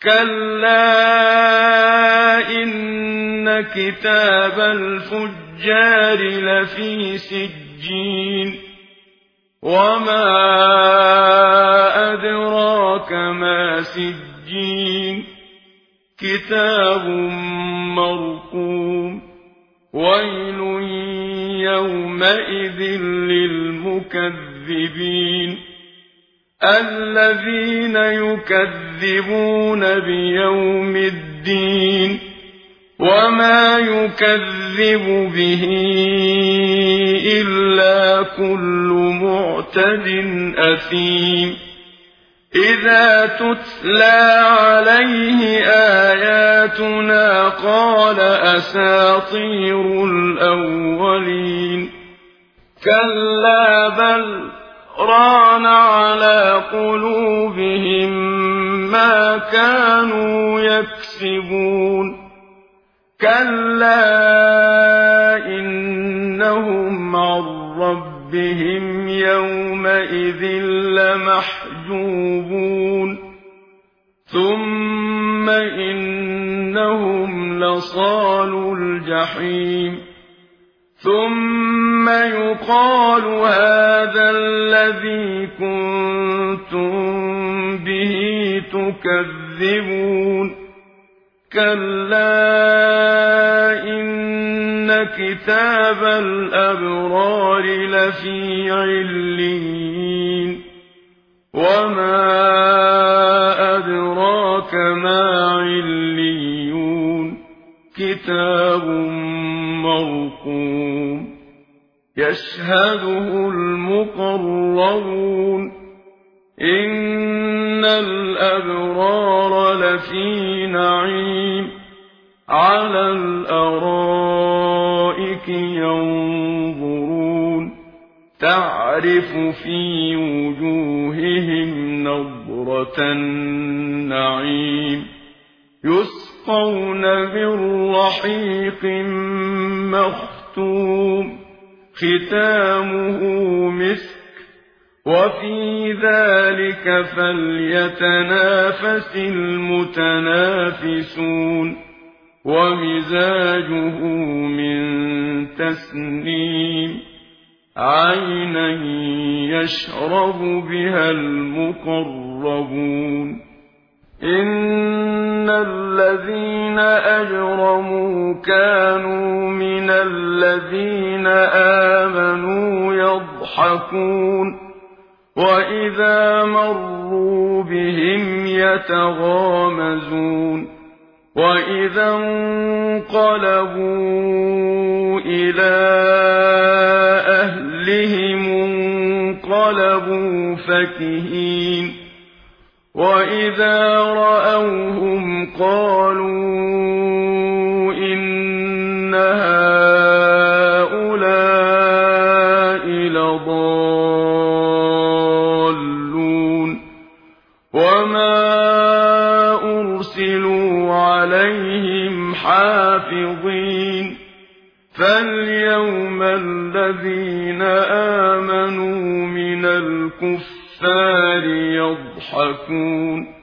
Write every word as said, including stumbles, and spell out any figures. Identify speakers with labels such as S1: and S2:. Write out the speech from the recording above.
S1: كلا إن كتاب الفجار لفي سجين وما أدراك ما سجين كتاب مرقوم ويل يومئذ للمكذبين الذين يكذبون بيوم الدين وما يكذب به إلا كل معتد أثيم إذا تتلى عليه آياتنا قال أساطير الأولين كلا بل ران على قلوبهم ما كانوا يكسبون كلا إنهم عن ربهم يومئذ لمحجوبون ثم إنهم لصالو الجحيم ثم يقال هذا الذي كنتم به تكذبون كلا إن كتاب الأبرار لفي عليين وما أدراك ما عليون كتاب مرقوم يشهده المقربون إن الأبرار لفي نعيم على الأرائك ينظرون تعرف في وجوههم نضرة النعيم يسقون من رحيق مختوم ختامه مسك وفي ذلك فليتنافس المتنافسون ومزاجه من تسنيم عينا يشرب بها المقربون إن الذين أجرموا كانوا من الذين آمنوا يضحكون وإذا مروا بهم يتغامزون وإذا انقلبوا إلى أهلهم انقلبوا فكهين وإذا رأوهم قالوا إن هؤلاء لضالون وما أرسلوا عليهم حافظين فاليوم الذين آمنوا من الكفار يضحكون